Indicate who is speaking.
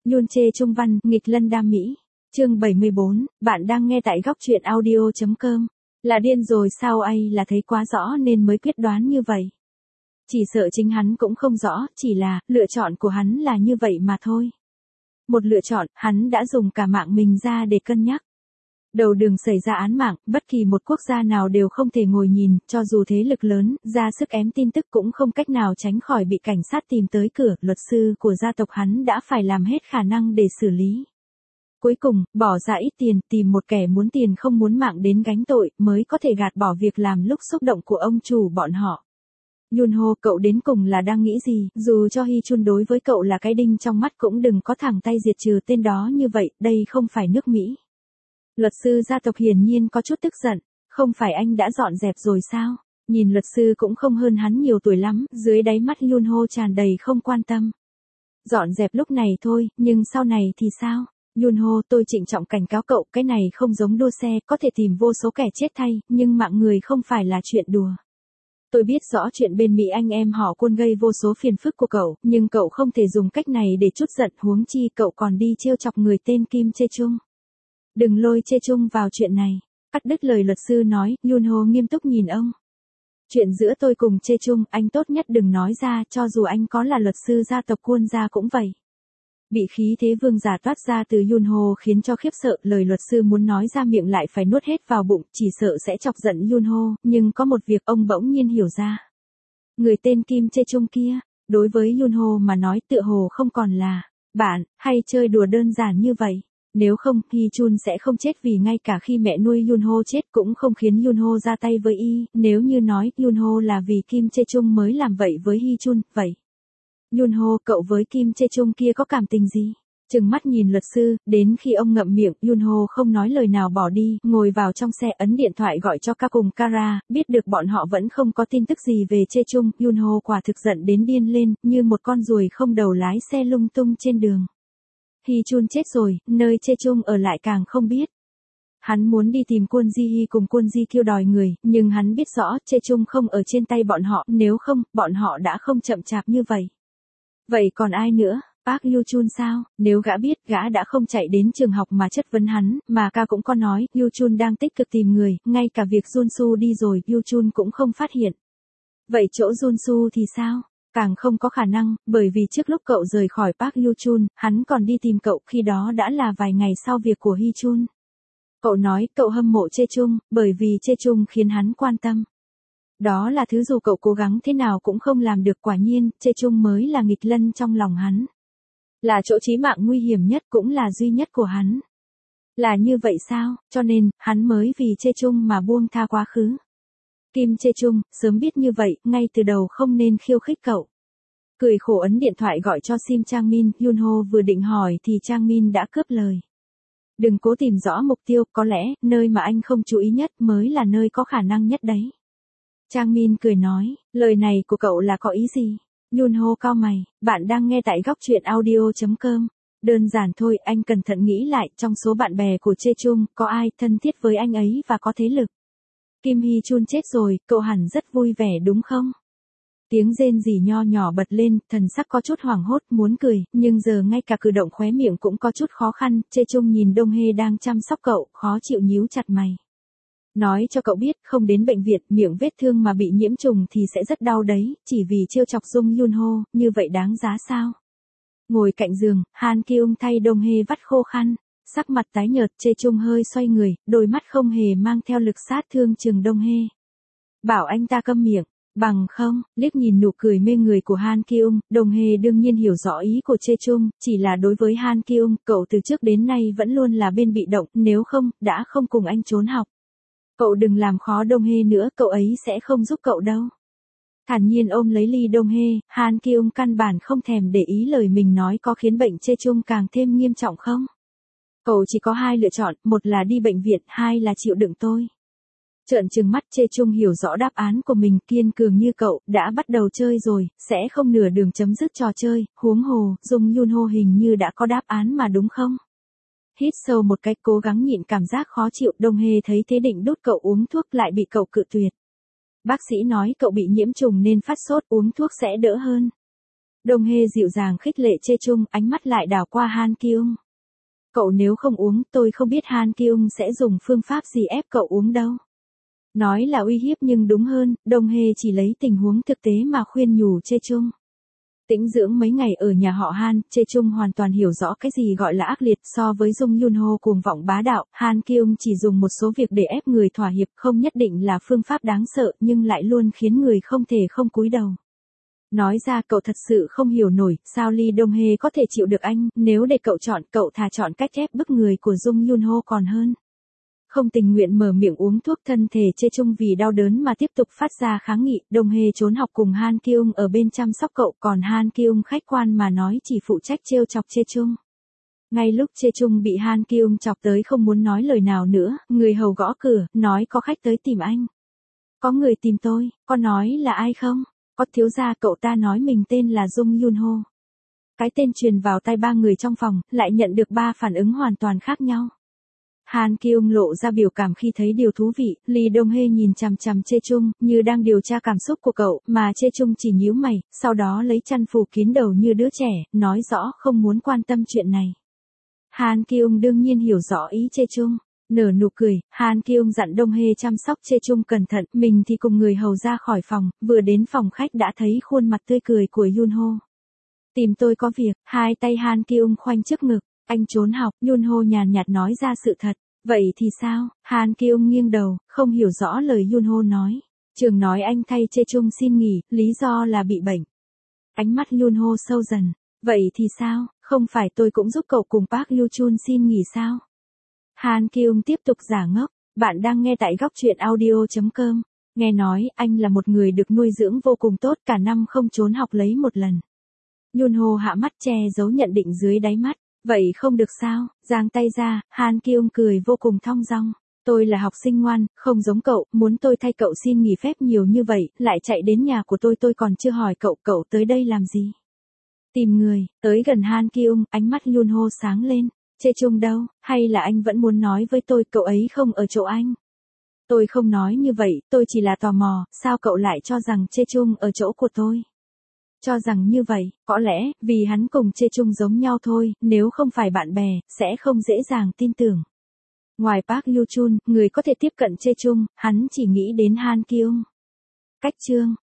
Speaker 1: Yoon Chae Chung văn, nghịch lân đam mỹ. Chương 74, bạn đang nghe tại góc truyện audio.com. Là điên rồi sao ai là thấy quá rõ nên mới quyết đoán như vậy. Chỉ sợ chính hắn cũng không rõ, chỉ là, lựa chọn của hắn là như vậy mà thôi. Một lựa chọn, hắn đã dùng cả mạng mình ra để cân nhắc. Đầu đường xảy ra án mạng, bất kỳ một quốc gia nào đều không thể ngồi nhìn, cho dù thế lực lớn, ra sức ém tin tức cũng không cách nào tránh khỏi bị cảnh sát tìm tới cửa, luật sư của gia tộc hắn đã phải làm hết khả năng để xử lý. Cuối cùng, bỏ ra ít tiền, tìm một kẻ muốn tiền không muốn mạng đến gánh tội, mới có thể gạt bỏ việc làm lúc xúc động của ông chủ bọn họ. Yoon Ho, cậu đến cùng là đang nghĩ gì, dù cho Hee Chun đối với cậu là cái đinh trong mắt cũng đừng có thẳng tay diệt trừ tên đó như vậy, đây không phải nước Mỹ. Luật sư gia tộc hiển nhiên có chút tức giận, không phải anh đã dọn dẹp rồi sao? Nhìn luật sư cũng không hơn hắn nhiều tuổi lắm, dưới đáy mắt Yoon Ho tràn đầy không quan tâm. Dọn dẹp lúc này thôi, nhưng sau này thì sao? Yoon Ho, tôi trịnh trọng cảnh cáo cậu, cái này không giống đua xe, có thể tìm vô số kẻ chết thay, nhưng mạng người không phải là chuyện đùa. Tôi biết rõ chuyện bên Mỹ anh em họ Quân gây vô số phiền phức của cậu, nhưng cậu không thể dùng cách này để trút giận, huống chi cậu còn đi trêu chọc người tên Kim Chae Chung. Đừng lôi Chae Chung vào chuyện này. Cắt đứt lời luật sư nói, Yoon Ho nghiêm túc nhìn ông. Chuyện giữa tôi cùng Chae Chung, anh tốt nhất đừng nói ra, cho dù anh có là luật sư gia tộc Quân gia cũng vậy. Bị khí thế vương giả toát ra từ Yoon Ho khiến cho khiếp sợ, lời luật sư muốn nói ra miệng lại phải nuốt hết vào bụng, chỉ sợ sẽ chọc giận Yoon Ho, nhưng có một việc ông bỗng nhiên hiểu ra. Người tên Kim Chae Chung kia, đối với Yoon Ho mà nói tựa hồ không còn là bạn, hay chơi đùa đơn giản như vậy. Nếu không, Hee Chun sẽ không chết vì ngay cả khi mẹ nuôi Yoon Ho chết cũng không khiến Yoon Ho ra tay với y, nếu như nói Yoon Ho là vì Kim Chae Chung mới làm vậy với Hee Chun, vậy. Yoon Ho, cậu với Kim Chae Chung kia có cảm tình gì? Trừng mắt nhìn luật sư, đến khi ông ngậm miệng, Yoon Ho không nói lời nào bỏ đi, ngồi vào trong xe ấn điện thoại gọi cho Ka cùng Kara, biết được bọn họ vẫn không có tin tức gì về Chae Chung, Yoon Ho quả thực giận đến điên lên, như một con ruồi không đầu lái xe lung tung trên đường. Hee Chun chết rồi, nơi Chae Chung ở lại càng không biết. Hắn muốn đi tìm Kwon Ji Hee cùng Kwon Ji Kyo đòi người, nhưng hắn biết rõ Chae Chung không ở trên tay bọn họ, nếu không, bọn họ đã không chậm chạp như vậy. Vậy còn ai nữa? Park Yoo Chun sao? Nếu gã biết, gã đã không chạy đến trường học mà chất vấn hắn, mà Ka cũng có nói, Yoo Chun đang tích cực tìm người, ngay cả việc Jun Soo đi rồi, Yoo Chun cũng không phát hiện. Vậy chỗ Jun Soo thì sao? Càng không có khả năng, bởi vì trước lúc cậu rời khỏi Park Yoo Chun, hắn còn đi tìm cậu, khi đó đã là vài ngày sau việc của Hee Chun. Cậu nói, cậu hâm mộ Chae Chung, bởi vì Chae Chung khiến hắn quan tâm. Đó là thứ dù cậu cố gắng thế nào cũng không làm được, quả nhiên, Chae Chung mới là nghịch lân trong lòng hắn. Là chỗ chí mạng nguy hiểm nhất cũng là duy nhất của hắn. Là như vậy sao, cho nên, hắn mới vì Chae Chung mà buông tha quá khứ. Kim Chae Chung, sớm biết như vậy, ngay từ đầu không nên khiêu khích cậu. Cười khổ ấn điện thoại gọi cho Sim Chang Min, Yoon Ho vừa định hỏi thì Chang Min đã cướp lời. Đừng cố tìm rõ mục tiêu, có lẽ, nơi mà anh không chú ý nhất mới là nơi có khả năng nhất đấy. Chang Min cười nói, lời này của cậu là có ý gì? Yoon Ho cau mày, bạn đang nghe tại góc truyện audio.com. Đơn giản thôi, anh cẩn thận nghĩ lại, trong số bạn bè của Chae Chung, có ai thân thiết với anh ấy và có thế lực? Kim Hee Chun chết rồi, cậu hẳn rất vui vẻ đúng không? Tiếng rên rỉ nho nhỏ bật lên, thần sắc có chút hoảng hốt, muốn cười, nhưng giờ ngay cả cử động khóe miệng cũng có chút khó khăn. Chae Chung nhìn Dong Hae đang chăm sóc cậu, khó chịu nhíu chặt mày. Nói cho cậu biết, không đến bệnh viện, miệng vết thương mà bị nhiễm trùng thì sẽ rất đau đấy, chỉ vì trêu chọc Dung Yoon Ho, như vậy đáng giá sao? Ngồi cạnh giường, Han Kyung thay Dong Hae vắt khô khăn, sắc mặt tái nhợt, Chae Chung hơi xoay người, đôi mắt không hề mang theo lực sát thương trừng Dong Hae. Bảo anh ta câm miệng, bằng không, liếc nhìn nụ cười mê người của Han Kyung, Dong Hae đương nhiên hiểu rõ ý của Chae Chung, chỉ là đối với Han Kyung, cậu từ trước đến nay vẫn luôn là bên bị động, nếu không, đã không cùng anh trốn học. Cậu đừng làm khó Dong Hae nữa, cậu ấy sẽ không giúp cậu đâu. Thản nhiên ôm lấy ly Dong Hae, Han Kyung căn bản không thèm để ý lời mình nói có khiến bệnh Chae Chung càng thêm nghiêm trọng không. Cậu chỉ có hai lựa chọn, một là đi bệnh viện, hai là chịu đựng tôi. Trợn trừng mắt, Chae Chung hiểu rõ đáp án của mình, kiên cường như cậu, đã bắt đầu chơi rồi, sẽ không nửa đường chấm dứt trò chơi, huống hồ, Dung Yoon Ho hình như đã có đáp án mà đúng không? Hít sâu một cái, cố gắng nhịn cảm giác khó chịu, Dong Hae thấy thế định đút cậu uống thuốc lại bị cậu cự tuyệt. Bác sĩ nói cậu bị nhiễm trùng nên phát sốt, uống thuốc sẽ đỡ hơn. Đông Hê dịu dàng khích lệ Chê Chung, ánh mắt lại đảo qua Han Ki-ung. Cậu nếu không uống, tôi không biết Han Ki-ung sẽ dùng phương pháp gì ép cậu uống đâu. Nói là uy hiếp nhưng đúng hơn, Đông Hê chỉ lấy tình huống thực tế mà khuyên nhủ Chê Chung. Tĩnh dưỡng mấy ngày ở nhà họ Han, Chê Chung hoàn toàn hiểu rõ cái gì gọi là ác liệt. So với Jung Yun Ho cuồng vọng bá đạo, Han Ki-ung chỉ dùng một số việc để ép người thỏa hiệp, không nhất định là phương pháp đáng sợ nhưng lại luôn khiến người không thể không cúi đầu. Nói ra cậu thật sự không hiểu nổi, sao Lee Dong Hye có thể chịu được anh, nếu để cậu chọn, cậu thà chọn cách ép bức người của Jung Yun Ho còn hơn. Không tình nguyện mở miệng uống thuốc, thân thể Chê Chung vì đau đớn mà tiếp tục phát ra kháng nghị. Dong Hye trốn học cùng Han Ki-ung ở bên chăm sóc cậu, còn Han Ki-ung khách quan mà nói chỉ phụ trách trêu chọc Chê Chung. Ngay lúc Chê Chung bị Han Ki-ung chọc tới không muốn nói lời nào nữa, người hầu gõ cửa, nói có khách tới tìm anh. Có người tìm tôi, có nói là ai không? Có, thiếu gia. Cậu ta nói mình tên là Jung Yun Ho. Cái tên truyền vào tai ba người trong phòng, lại nhận được ba phản ứng hoàn toàn khác nhau. Han Ki-ung lộ ra biểu cảm khi thấy điều thú vị, Lee Dong Hye nhìn chằm chằm Chê Chung, như đang điều tra cảm xúc của cậu, mà Chê Chung chỉ nhíu mày, sau đó lấy chăn phủ kín đầu như đứa trẻ, nói rõ không muốn quan tâm chuyện này. Han Ki-ung đương nhiên hiểu rõ ý Chê Chung. Nở nụ cười, Han Ki-ung dặn Dong Hye chăm sóc Chê Chung cẩn thận, mình thì cùng người hầu ra khỏi phòng, vừa đến phòng khách đã thấy khuôn mặt tươi cười của Yun Ho. Tìm tôi có việc, hai tay Han Ki-ung khoanh trước ngực, anh trốn học, Yun Ho nhàn nhạt nói ra sự thật. Vậy thì sao? Han Ki-ung nghiêng đầu, không hiểu rõ lời Yun Ho nói. Trường nói anh thay Chê Chung xin nghỉ, lý do là bị bệnh. Ánh mắt Yun Ho sâu dần. Vậy thì sao? Không phải tôi cũng giúp cậu cùng Park Yu Chun xin nghỉ sao? Han Ki-ung tiếp tục giả ngốc. Bạn đang nghe tại góc truyện audio.com. Nghe nói anh là một người được nuôi dưỡng vô cùng tốt, cả năm không trốn học lấy một lần. Yun Ho hạ mắt che giấu nhận định dưới đáy mắt. Vậy không được sao? Giang tay ra, Han Ki-ung cười vô cùng thong dong. Tôi là học sinh ngoan, không giống cậu, muốn tôi thay cậu xin nghỉ phép nhiều như vậy, lại chạy đến nhà của tôi còn chưa hỏi cậu tới đây làm gì? Tìm người. Tới gần Han Ki-ung, ánh mắt Yun Ho sáng lên. Chê Chung đâu, hay là anh vẫn muốn nói với tôi cậu ấy không ở chỗ anh? Tôi không nói như vậy, tôi chỉ là tò mò, sao cậu lại cho rằng Chê Chung ở chỗ của tôi? Cho rằng như vậy, có lẽ, vì hắn cùng Chê Chung giống nhau thôi, nếu không phải bạn bè, sẽ không dễ dàng tin tưởng. Ngoài Park Yu Chun, người có thể tiếp cận Chê Chung, hắn chỉ nghĩ đến Han Ki-ung. Cách chương.